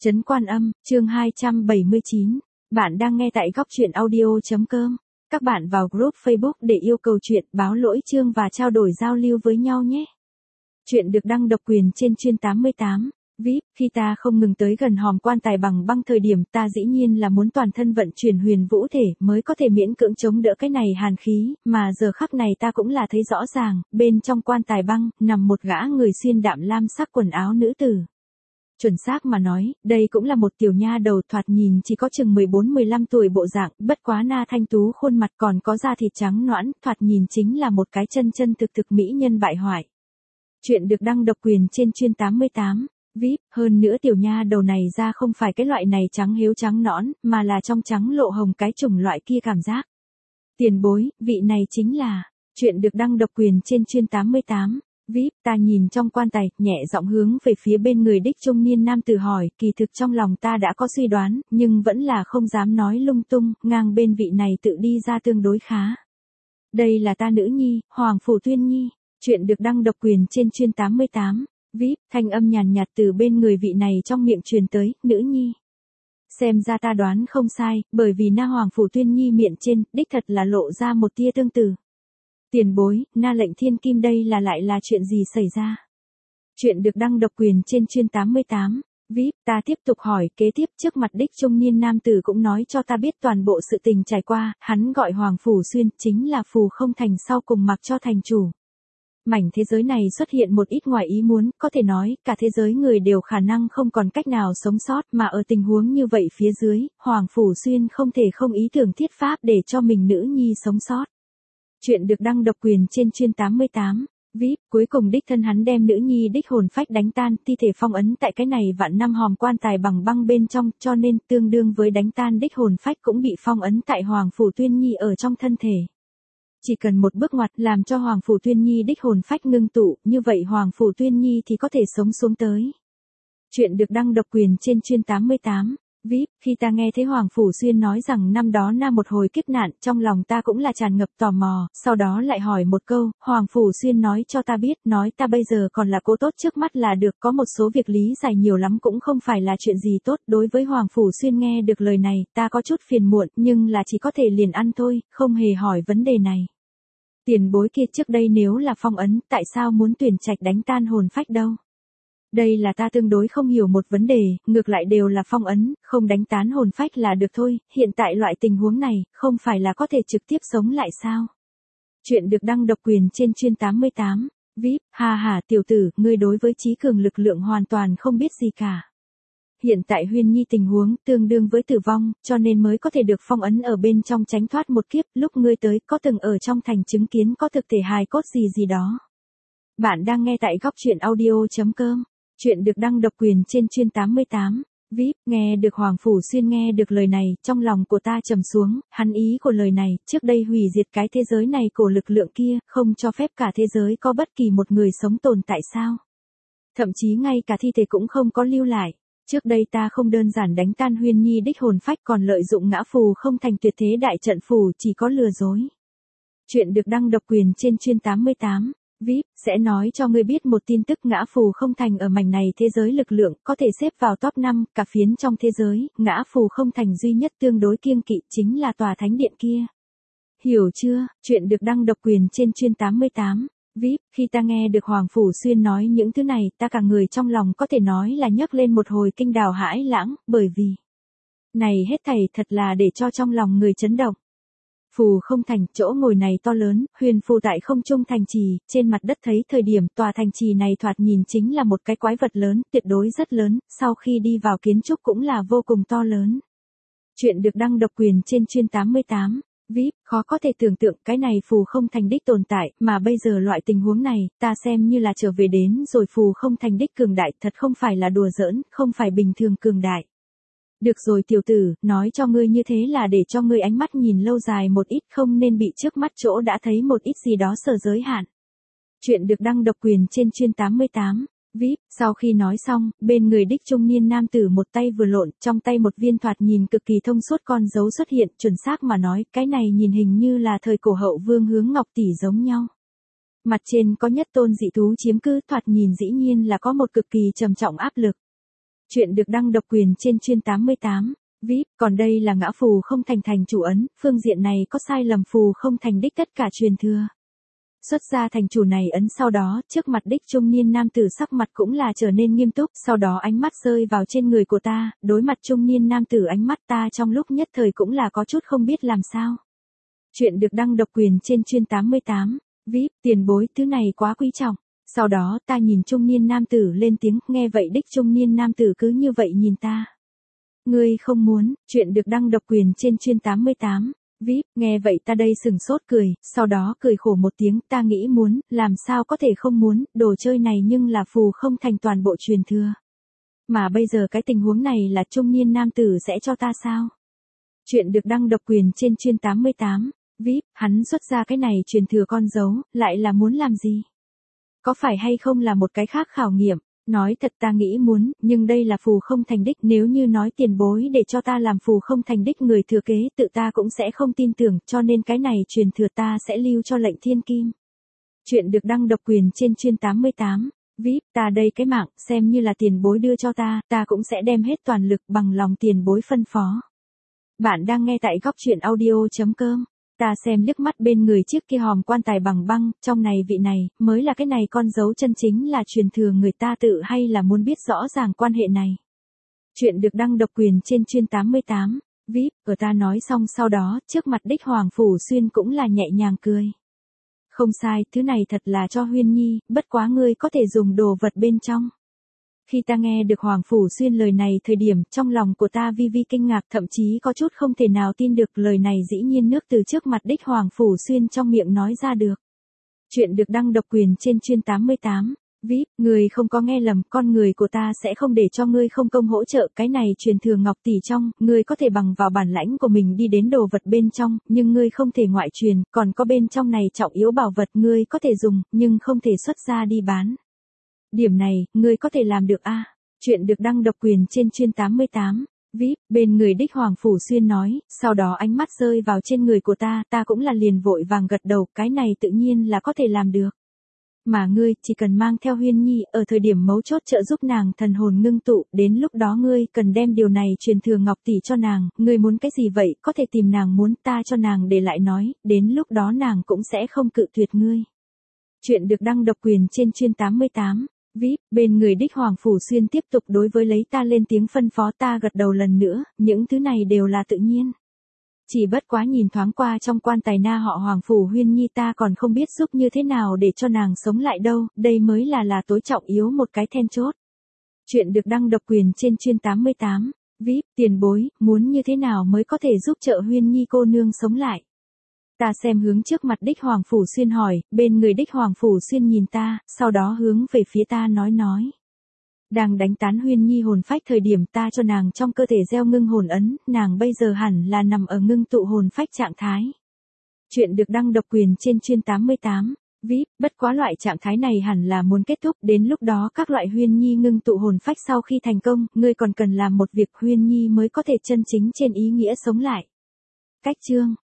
Trấn Quan Âm, chương 279. Bạn đang nghe tại góc truyện audio.com. Các bạn vào group Facebook để yêu cầu chuyện, báo lỗi chương và trao đổi giao lưu với nhau nhé. Chuyện được đăng độc quyền trên chuyên 88. VIP, khi ta không ngừng tới gần hòm quan tài bằng băng thời điểm ta dĩ nhiên là muốn toàn thân vận chuyển huyền vũ thể mới có thể miễn cưỡng chống đỡ cái này hàn khí, mà giờ khắc này ta cũng là thấy rõ ràng, bên trong quan tài băng, nằm một gã người xuyên đạm lam sắc quần áo nữ tử. Chuẩn xác mà nói, đây cũng là một tiểu nha đầu thoạt nhìn chỉ có chừng 14-15 tuổi bộ dạng, bất quá na thanh tú khuôn mặt còn có da thịt trắng nõn, thoạt nhìn chính là một cái chân thực mỹ nhân bại hoại. Chuyện được đăng độc quyền trên chuyên 88. VIP, hơn nữa tiểu nha đầu này ra không phải cái loại này trắng hiếu trắng nõn, mà là trong trắng lộ hồng cái chủng loại kia cảm giác. Tiền bối, vị này chính là. Chuyện được đăng độc quyền trên chuyên 88. VIP, ta nhìn trong quan tài, nhẹ giọng hướng về phía bên người đích trung niên nam tử hỏi, kỳ thực trong lòng ta đã có suy đoán, nhưng vẫn là không dám nói lung tung, ngang bên vị này tự đi ra tương đối khá. Đây là ta nữ nhi, Hoàng Phủ Tuyên Nhi. Chuyện được đăng độc quyền trên chuyên 88. VIP, thanh âm nhàn nhạt từ bên người vị này trong miệng truyền tới, nữ nhi. Xem ra ta đoán không sai, bởi vì na Hoàng Phủ Tuyên Nhi miệng trên, đích thật là lộ ra một tia tương tự. Tiền bối, na lệnh thiên kim đây lại là chuyện gì xảy ra? Chuyện được đăng độc quyền trên chuyên 88. VIP, ta tiếp tục hỏi, kế tiếp trước mặt đích trung niên nam tử cũng nói cho ta biết toàn bộ sự tình trải qua, hắn gọi Hoàng Phủ Xuyên, chính là phù không thành sau cùng mặc cho thành chủ. Mảnh thế giới này xuất hiện một ít ngoài ý muốn, có thể nói, cả thế giới người đều khả năng không còn cách nào sống sót, mà ở tình huống như vậy phía dưới, Hoàng Phủ Xuyên không thể không ý tưởng thiết pháp để cho mình nữ nhi sống sót. Chuyện được đăng độc quyền trên chuyên 88. VIP, cuối cùng đích thân hắn đem nữ nhi đích hồn phách đánh tan, thi thể phong ấn tại cái này vạn năm hòm quan tài bằng băng bên trong, cho nên tương đương với đánh tan đích hồn phách cũng bị phong ấn tại Hoàng Phủ Tuyên Nhi ở trong thân thể. Chỉ cần một bước ngoặt làm cho Hoàng Phủ Tuyên Nhi đích hồn phách ngưng tụ, như vậy Hoàng Phủ Tuyên Nhi thì có thể sống xuống tới. Chuyện được đăng độc quyền trên chuyên 88. VIP, khi ta nghe thấy Hoàng Phủ Xuyên nói rằng năm đó na một hồi kiếp nạn, trong lòng ta cũng là tràn ngập tò mò, sau đó lại hỏi một câu, Hoàng Phủ Xuyên nói cho ta biết, nói ta bây giờ còn là cô tốt trước mắt là được, có một số việc lý giải nhiều lắm cũng không phải là chuyện gì tốt. Đối với Hoàng Phủ Xuyên nghe được lời này, ta có chút phiền muộn, nhưng là chỉ có thể liền ăn thôi, không hề hỏi vấn đề này. Tiền bối kia trước đây nếu là phong ấn, tại sao muốn tuyển trạch đánh tan hồn phách đâu? Đây là ta tương đối không hiểu một vấn đề, ngược lại đều là phong ấn, không đánh tán hồn phách là được thôi, hiện tại loại tình huống này, không phải là có thể trực tiếp sống lại sao? Chuyện được đăng độc quyền trên chuyên 88. VIP, hà tiểu tử, ngươi đối với trí cường lực lượng hoàn toàn không biết gì cả. Hiện tại Huyên Nhi tình huống tương đương với tử vong, cho nên mới có thể được phong ấn ở bên trong tránh thoát một kiếp, lúc ngươi tới có từng ở trong thành chứng kiến có thực thể hài cốt gì đó. Bạn đang nghe tại góc truyện audio.com. Chuyện được đăng độc quyền trên chuyên 88. VIP, nghe được Hoàng Phủ Xuyên nghe được lời này, trong lòng của ta trầm xuống, hắn ý của lời này, trước đây hủy diệt cái thế giới này của lực lượng kia, không cho phép cả thế giới có bất kỳ một người sống tồn tại sao? Thậm chí ngay cả thi thể cũng không có lưu lại. Trước đây ta không đơn giản đánh tan Huyên Nhi đích hồn phách còn lợi dụng ngã phù không thành tuyệt thế đại trận phù chỉ có lừa dối. Chuyện được đăng độc quyền trên chuyên 88. VIP, sẽ nói cho ngươi biết một tin tức ngã phù không thành ở mảnh này thế giới lực lượng, có thể xếp vào top 5, cả phiến trong thế giới, ngã phù không thành duy nhất tương đối kiêng kỵ chính là tòa thánh điện kia. Hiểu chưa? Chuyện được đăng độc quyền trên chuyên 88. VIP, khi ta nghe được Hoàng Phủ Xuyên nói những thứ này, ta cả người trong lòng có thể nói là nhấc lên một hồi kinh đào hãi lãng, bởi vì này hết thảy thật là để cho trong lòng người chấn động. Phù không thành, chỗ ngồi này to lớn, huyền phù tại không trung thành trì, trên mặt đất thấy thời điểm tòa thành trì này thoạt nhìn chính là một cái quái vật lớn, tuyệt đối rất lớn, sau khi đi vào kiến trúc cũng là vô cùng to lớn. Chuyện được đăng độc quyền trên chuyên 88. VIP, khó có thể tưởng tượng cái này phù không thành đích tồn tại, mà bây giờ loại tình huống này, ta xem như là trở về đến rồi phù không thành đích cường đại, thật không phải là đùa giỡn, không phải bình thường cường đại. Được rồi tiểu tử, nói cho ngươi như thế là để cho ngươi ánh mắt nhìn lâu dài một ít, không nên bị trước mắt chỗ đã thấy một ít gì đó sở giới hạn. Chuyện được đăng độc quyền trên chuyên 88. VIP, sau khi nói xong, bên người đích trung niên nam tử một tay vừa lộn, trong tay một viên thoạt nhìn cực kỳ thông suốt con dấu xuất hiện, chuẩn xác mà nói, cái này nhìn hình như là thời cổ hậu vương Hướng Ngọc tỷ giống nhau. Mặt trên có nhất tôn dị thú chiếm cứ, thoạt nhìn dĩ nhiên là có một cực kỳ trầm trọng áp lực. Chuyện được đăng độc quyền trên chuyên 88. VIP, còn đây là ngã phù không thành thành chủ ấn, phương diện này có sai lầm phù không thành đích tất cả truyền thừa. Xuất ra thành chủ này ấn sau đó, trước mặt đích trung niên nam tử sắc mặt cũng là trở nên nghiêm túc, sau đó ánh mắt rơi vào trên người của ta, đối mặt trung niên nam tử ánh mắt ta trong lúc nhất thời cũng là có chút không biết làm sao. Chuyện được đăng độc quyền trên chuyên 88. VIP, tiền bối thứ này quá quý trọng. Sau đó ta nhìn trung niên nam tử lên tiếng, nghe vậy đích trung niên nam tử cứ như vậy nhìn ta. Ngươi không muốn, chuyện được đăng độc quyền trên chuyên 88. VIP, nghe vậy ta đây sừng sốt cười, sau đó cười khổ một tiếng, ta nghĩ muốn, làm sao có thể không muốn, đồ chơi này nhưng là phù không thành toàn bộ truyền thừa. Mà bây giờ cái tình huống này là trung niên nam tử sẽ cho ta sao? Chuyện được đăng độc quyền trên chuyên 88. VIP, hắn xuất ra cái này truyền thừa con dấu, lại là muốn làm gì? Có phải hay không là một cái khác khảo nghiệm? Nói thật ta nghĩ muốn, nhưng đây là phù không thành đích, nếu như nói tiền bối để cho ta làm phù không thành đích người thừa kế, tự ta cũng sẽ không tin tưởng, cho nên cái này truyền thừa ta sẽ lưu cho lệnh thiên kim. Chuyện được đăng độc quyền trên chuyên 88. VIP, ta đây cái mạng, xem như là tiền bối đưa cho ta cũng sẽ đem hết toàn lực bằng lòng tiền bối phân phó. Bạn đang nghe tại góc truyện audio.com. Ta xem liếc mắt bên người chiếc kia hòm quan tài bằng băng, trong này vị này, mới là cái này con dấu chân chính là truyền thừa người ta tự hay là muốn biết rõ ràng quan hệ này. Chuyện được đăng độc quyền trên chuyên 88. VIP, ở ta nói xong sau đó, trước mặt đích Hoàng Phủ Xuyên cũng là nhẹ nhàng cười. Không sai, thứ này thật là cho Huyên Nhi, bất quá ngươi có thể dùng đồ vật bên trong. Khi ta nghe được Hoàng Phủ Xuyên lời này thời điểm, trong lòng của ta vi vi kinh ngạc, thậm chí có chút không thể nào tin được lời này dĩ nhiên nước từ trước mặt đích Hoàng Phủ Xuyên trong miệng nói ra được. Chuyện được đăng độc quyền trên chuyên 88. VIP, người không có nghe lầm, con người của ta sẽ không để cho ngươi không công hỗ trợ, cái này truyền thừa ngọc tỷ trong, ngươi có thể bằng vào bản lãnh của mình đi đến đồ vật bên trong, nhưng ngươi không thể ngoại truyền, còn có bên trong này trọng yếu bảo vật ngươi có thể dùng, nhưng không thể xuất ra đi bán. Điểm này, ngươi có thể làm được a? Chuyện được đăng độc quyền trên chuyên 88. VIP, bên người đích Hoàng Phủ Xuyên nói, sau đó ánh mắt rơi vào trên người của ta cũng là liền vội vàng gật đầu, cái này tự nhiên là có thể làm được. Mà ngươi, chỉ cần mang theo Huyên Nhi, ở thời điểm mấu chốt trợ giúp nàng thần hồn ngưng tụ, đến lúc đó ngươi cần đem điều này truyền thừa ngọc tỷ cho nàng, ngươi muốn cái gì vậy, có thể tìm nàng muốn, ta cho nàng để lại nói, đến lúc đó nàng cũng sẽ không cự tuyệt ngươi. Chuyện được đăng độc quyền trên chuyên 88. VIP, bên người đích Hoàng Phủ Xuyên tiếp tục đối với lấy ta lên tiếng phân phó, ta gật đầu lần nữa, những thứ này đều là tự nhiên. Chỉ bất quá nhìn thoáng qua trong quan tài na họ Hoàng Phủ Huyên Nhi ta còn không biết giúp như thế nào để cho nàng sống lại đâu, đây mới là tối trọng yếu một cái then chốt. Chuyện được đăng độc quyền trên chuyên 88. VIP, tiền bối, muốn như thế nào mới có thể giúp trợ Huyên Nhi cô nương sống lại? Ta xem hướng trước mặt đích Hoàng Phủ Xuyên hỏi, bên người đích Hoàng Phủ Xuyên nhìn ta, sau đó hướng về phía ta nói. Đang đánh tán Huyên Nhi hồn phách thời điểm ta cho nàng trong cơ thể gieo ngưng hồn ấn, nàng bây giờ hẳn là nằm ở ngưng tụ hồn phách trạng thái. Chuyện được đăng độc quyền trên chuyên 88. VIP, bất quá loại trạng thái này hẳn là muốn kết thúc, đến lúc đó các loại Huyên Nhi ngưng tụ hồn phách sau khi thành công, ngươi còn cần làm một việc Huyên Nhi mới có thể chân chính trên ý nghĩa sống lại. Cách chương